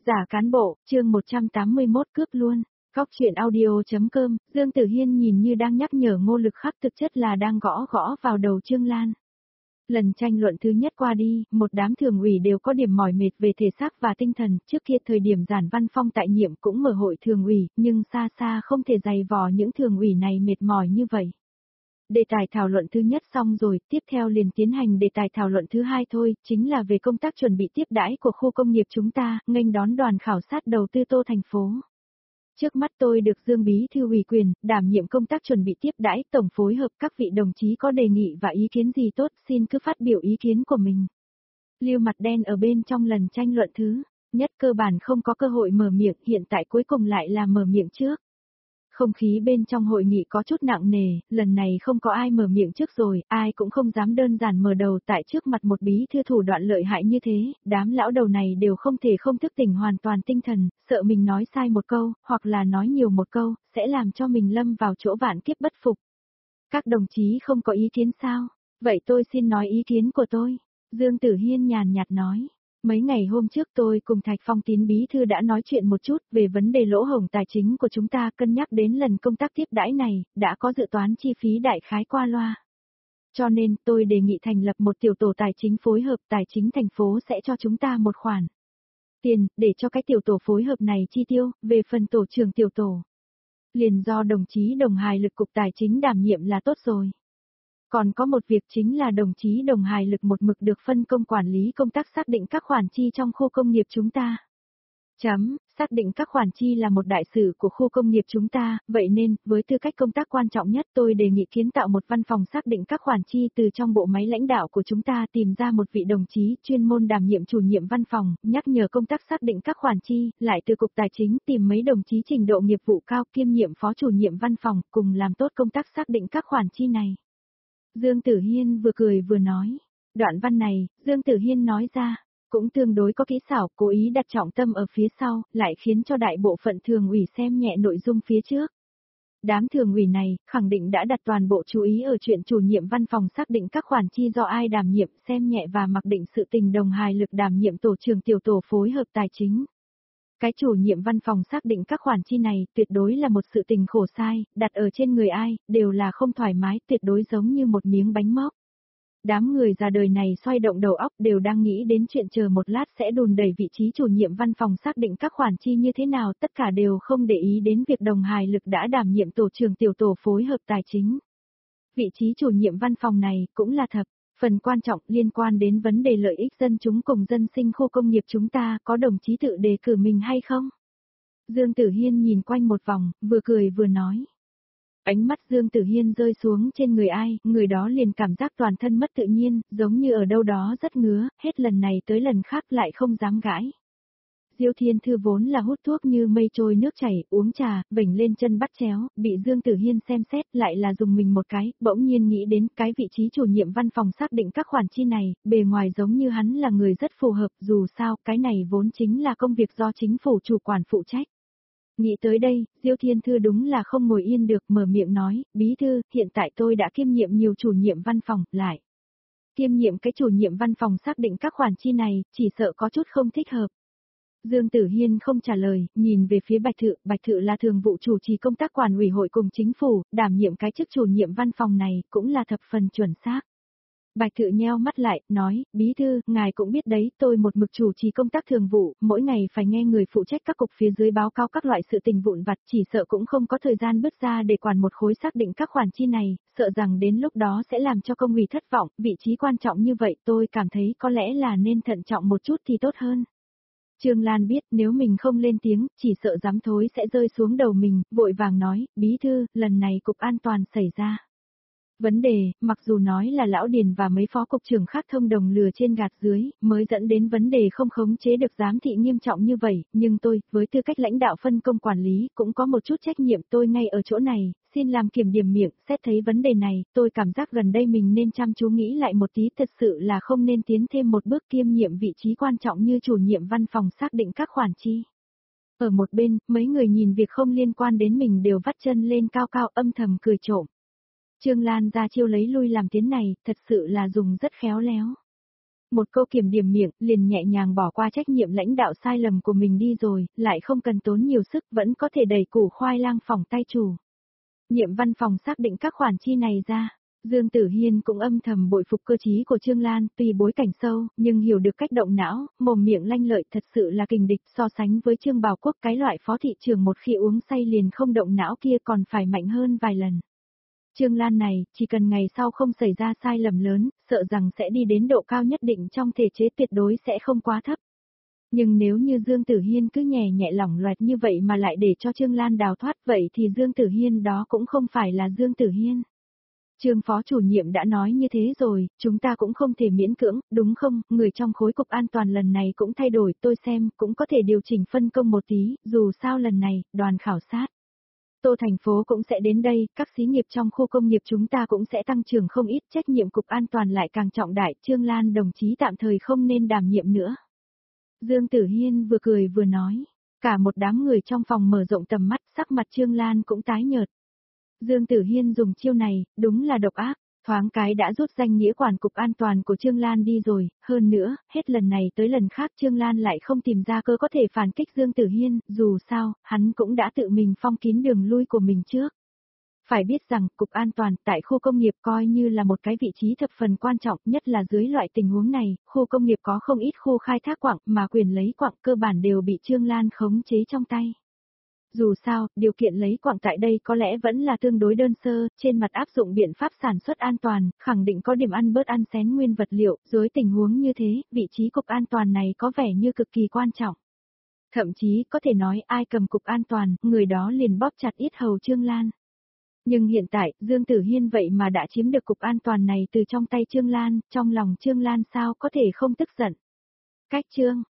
Giả cán bộ, chương 181 cướp luôn. Góc chuyện audio.com, Dương Tử Hiên nhìn như đang nhắc nhở Ngô Lực Khắc, thực chất là đang gõ gõ vào đầu Trương Lan. Lần tranh luận thứ nhất qua đi, một đám thường ủy đều có điểm mỏi mệt về thể xác và tinh thần, trước kia thời điểm Giản Văn Phong tại nhiệm cũng mở hội thường ủy, nhưng xa xa không thể dày vò những thường ủy này mệt mỏi như vậy. Đề tài thảo luận thứ nhất xong rồi, tiếp theo liền tiến hành đề tài thảo luận thứ hai thôi, chính là về công tác chuẩn bị tiếp đãi của khu công nghiệp chúng ta, nghênh đón đoàn khảo sát đầu tư Tô thành phố. Trước mắt tôi được Dương Bí thư ủy quyền, đảm nhiệm công tác chuẩn bị tiếp đãi, tổng phối hợp các vị đồng chí có đề nghị và ý kiến gì tốt, xin cứ phát biểu ý kiến của mình. Lưu Mặt Đen ở bên trong lần tranh luận thứ nhất cơ bản không có cơ hội mở miệng, hiện tại cuối cùng lại là mở miệng trước. Không khí bên trong hội nghị có chút nặng nề, lần này không có ai mở miệng trước rồi, ai cũng không dám đơn giản mở đầu tại trước mặt một bí thư thủ đoạn lợi hại như thế, đám lão đầu này đều không thể không thức tỉnh hoàn toàn tinh thần, sợ mình nói sai một câu, hoặc là nói nhiều một câu, sẽ làm cho mình lâm vào chỗ vạn kiếp bất phục. Các đồng chí không có ý kiến sao? Vậy tôi xin nói ý kiến của tôi. Dương Tử Hiên nhàn nhạt nói. Mấy ngày hôm trước tôi cùng Thạch Phong Tín bí thư đã nói chuyện một chút về vấn đề lỗ hổng tài chính của chúng ta, cân nhắc đến lần công tác tiếp đãi này, đã có dự toán chi phí đại khái qua loa. Cho nên tôi đề nghị thành lập một tiểu tổ tài chính phối hợp, tài chính thành phố sẽ cho chúng ta một khoản tiền, để cho cái tiểu tổ phối hợp này chi tiêu, về phần tổ trưởng tiểu tổ. Liền do đồng chí Đồng Hài Lực cục tài chính đảm nhiệm là tốt rồi. Còn có một việc chính là đồng chí Đồng Hài Lực một mực được phân công quản lý công tác xác định các khoản chi trong khu công nghiệp chúng ta. Xác định các khoản chi là một đại sự của khu công nghiệp chúng ta, vậy nên, với tư cách công tác quan trọng nhất tôi đề nghị kiến tạo một văn phòng xác định các khoản chi từ trong bộ máy lãnh đạo của chúng ta, tìm ra một vị đồng chí chuyên môn đảm nhiệm chủ nhiệm văn phòng, nhắc nhở công tác xác định các khoản chi, lại từ cục tài chính tìm mấy đồng chí trình độ nghiệp vụ cao kiêm nhiệm phó chủ nhiệm văn phòng, cùng làm tốt công tác xác định các khoản chi này. Dương Tử Hiên vừa cười vừa nói. Đoạn văn này, Dương Tử Hiên nói ra, cũng tương đối có kỹ xảo, cố ý đặt trọng tâm ở phía sau, lại khiến cho đại bộ phận thường ủy xem nhẹ nội dung phía trước. Đám thường ủy này, khẳng định đã đặt toàn bộ chú ý ở chuyện chủ nhiệm văn phòng xác định các khoản chi do ai đảm nhiệm, xem nhẹ và mặc định sự tình Đồng Hài Lực đảm nhiệm tổ trưởng tiểu tổ phối hợp tài chính. Cái chủ nhiệm văn phòng xác định các khoản chi này tuyệt đối là một sự tình khổ sai, đặt ở trên người ai, đều là không thoải mái, tuyệt đối giống như một miếng bánh móc. Đám người già đời này xoay động đầu óc đều đang nghĩ đến chuyện chờ một lát sẽ đùn đẩy vị trí chủ nhiệm văn phòng xác định các khoản chi như thế nào, tất cả đều không để ý đến việc Đồng Hài Lực đã đảm nhiệm tổ trưởng tiểu tổ phối hợp tài chính. Vị trí chủ nhiệm văn phòng này cũng là thập phần quan trọng, liên quan đến vấn đề lợi ích dân chúng cùng dân sinh khu công nghiệp chúng ta, có đồng chí tự đề cử mình hay không? Dương Tử Hiên nhìn quanh một vòng, vừa cười vừa nói. Ánh mắt Dương Tử Hiên rơi xuống trên người ai, người đó liền cảm giác toàn thân mất tự nhiên, giống như ở đâu đó rất ngứa, hết lần này tới lần khác lại không dám gãi. Diêu Thiên Thư vốn là hút thuốc như mây trôi nước chảy, uống trà, vểnh lên chân bắt chéo, bị Dương Tử Hiên xem xét lại là dùng mình một cái, bỗng nhiên nghĩ đến cái vị trí chủ nhiệm văn phòng xác định các khoản chi này, bề ngoài giống như hắn là người rất phù hợp, dù sao, cái này vốn chính là công việc do chính phủ chủ quản phụ trách. Nghĩ tới đây, Diêu Thiên Thư đúng là không ngồi yên được, mở miệng nói, bí thư, hiện tại tôi đã kiêm nhiệm nhiều chủ nhiệm văn phòng, lại kiêm nhiệm cái chủ nhiệm văn phòng xác định các khoản chi này, chỉ sợ có chút không thích hợp. Dương Tử Hiên không trả lời, nhìn về phía Bạch Thự là thường vụ chủ trì công tác quản ủy hội cùng chính phủ, đảm nhiệm cái chức chủ nhiệm văn phòng này, cũng là thập phần chuẩn xác. Bạch Thự nheo mắt lại, nói, bí thư, ngài cũng biết đấy, tôi một mực chủ trì công tác thường vụ, mỗi ngày phải nghe người phụ trách các cục phía dưới báo cáo các loại sự tình vụn vặt, chỉ sợ cũng không có thời gian bứt ra để quản một khối xác định các khoản chi này, sợ rằng đến lúc đó sẽ làm cho công ủy thất vọng, vị trí quan trọng như vậy tôi cảm thấy có lẽ là nên thận trọng một chút thì tốt hơn. Trương Lan biết nếu mình không lên tiếng, chỉ sợ giám thối sẽ rơi xuống đầu mình, vội vàng nói, bí thư, lần này cục an toàn xảy ra vấn đề, mặc dù nói là Lão Điền và mấy phó cục trưởng khác thông đồng lừa trên gạt dưới, mới dẫn đến vấn đề không khống chế được giám thị nghiêm trọng như vậy, nhưng tôi, với tư cách lãnh đạo phân công quản lý, cũng có một chút trách nhiệm, tôi ngay ở chỗ này, xin làm kiểm điểm miệng, xét thấy vấn đề này, tôi cảm giác gần đây mình nên chăm chú nghĩ lại một tí, thật sự là không nên tiến thêm một bước kiêm nhiệm vị trí quan trọng như chủ nhiệm văn phòng xác định các khoản chi. Ở một bên, mấy người nhìn việc không liên quan đến mình đều vắt chân lên cao cao âm thầm cười trộm. Trương Lan ra chiêu lấy lui làm tiến này, thật sự là dùng rất khéo léo. Một câu kiểm điểm miệng, liền nhẹ nhàng bỏ qua trách nhiệm lãnh đạo sai lầm của mình đi rồi, lại không cần tốn nhiều sức vẫn có thể đẩy củ khoai lang phòng tay chủ. Nhiệm văn phòng xác định các khoản chi này ra. Dương Tử Hiên cũng âm thầm bội phục cơ trí của Trương Lan, tuy bối cảnh sâu, nhưng hiểu được cách động não, mồm miệng lanh lợi thật sự là kình địch so sánh với Trương Bảo Quốc cái loại phó thị trưởng một khi uống say liền không động não kia còn phải mạnh hơn vài lần. Trương Lan này, chỉ cần ngày sau không xảy ra sai lầm lớn, sợ rằng sẽ đi đến độ cao nhất định trong thể chế tuyệt đối sẽ không quá thấp. Nhưng nếu như Dương Tử Hiên cứ nhẹ nhẹ lỏng loẹt như vậy mà lại để cho Trương Lan đào thoát vậy thì Dương Tử Hiên đó cũng không phải là Dương Tử Hiên. Trương phó chủ nhiệm đã nói như thế rồi, chúng ta cũng không thể miễn cưỡng, đúng không, người trong khối cục an toàn lần này cũng thay đổi, tôi xem, cũng có thể điều chỉnh phân công một tí, dù sao lần này, đoàn khảo sát. Tô thành phố cũng sẽ đến đây, các xí nghiệp trong khu công nghiệp chúng ta cũng sẽ tăng trưởng không ít, trách nhiệm cục an toàn lại càng trọng đại, Trương Lan đồng chí tạm thời không nên đảm nhiệm nữa. Dương Tử Hiên vừa cười vừa nói, cả một đám người trong phòng mở rộng tầm mắt, sắc mặt Trương Lan cũng tái nhợt. Dương Tử Hiên dùng chiêu này, đúng là độc ác, thoáng cái đã rút danh nghĩa quản cục an toàn của Trương Lan đi rồi, hơn nữa, hết lần này tới lần khác Trương Lan lại không tìm ra cơ có thể phản kích Dương Tử Hiên, dù sao, hắn cũng đã tự mình phong kín đường lui của mình trước. Phải biết rằng, cục an toàn tại khu công nghiệp coi như là một cái vị trí thập phần quan trọng, nhất là dưới loại tình huống này, khu công nghiệp có không ít khu khai thác quặng mà quyền lấy quặng cơ bản đều bị Trương Lan khống chế trong tay. Dù sao, điều kiện lấy quặng tại đây có lẽ vẫn là tương đối đơn sơ, trên mặt áp dụng biện pháp sản xuất an toàn, khẳng định có điểm ăn bớt ăn xén nguyên vật liệu, dưới tình huống như thế, vị trí cục an toàn này có vẻ như cực kỳ quan trọng. Thậm chí, có thể nói ai cầm cục an toàn, người đó liền bóp chặt yết hầu Trương Lan. Nhưng hiện tại, Dương Tử Hiên vậy mà đã chiếm được cục an toàn này từ trong tay Trương Lan, trong lòng Trương Lan sao có thể không tức giận. Cách Trương